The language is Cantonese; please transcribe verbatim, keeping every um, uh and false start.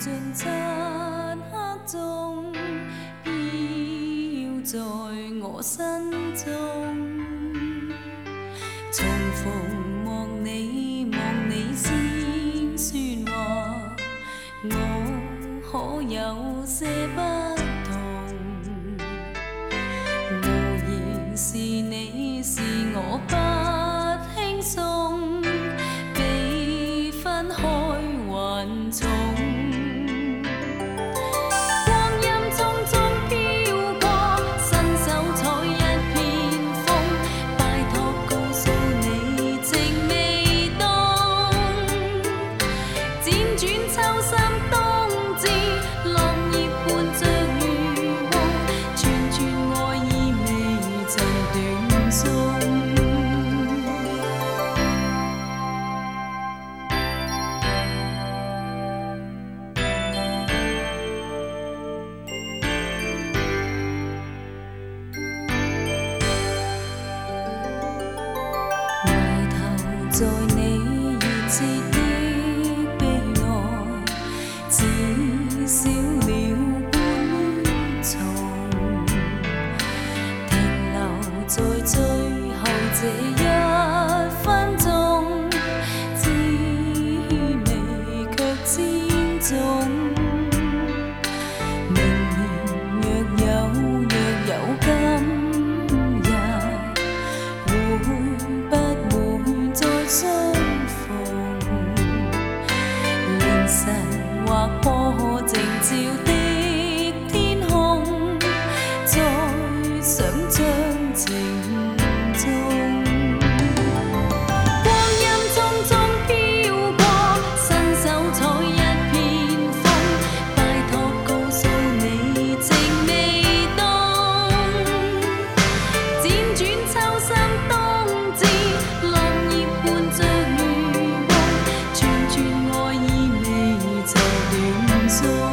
尽漆黑中，飘在我心中。重逢望你，望你先说话，我可有些不同？无言是你，是我不轻松，比分开还重。在你熱切的悲哀，只少了本從，停留在最後這一分鐘，滋味卻千種。明年若有若有今日，會不會相逢？凌晨劃破靜照的天空，再想將情蹤。光陰匆匆飄過，伸手採一片風，拜託告訴你情未凍。輾轉秋心冬至，落葉伴着餘夢，串串愛意未曾斷送。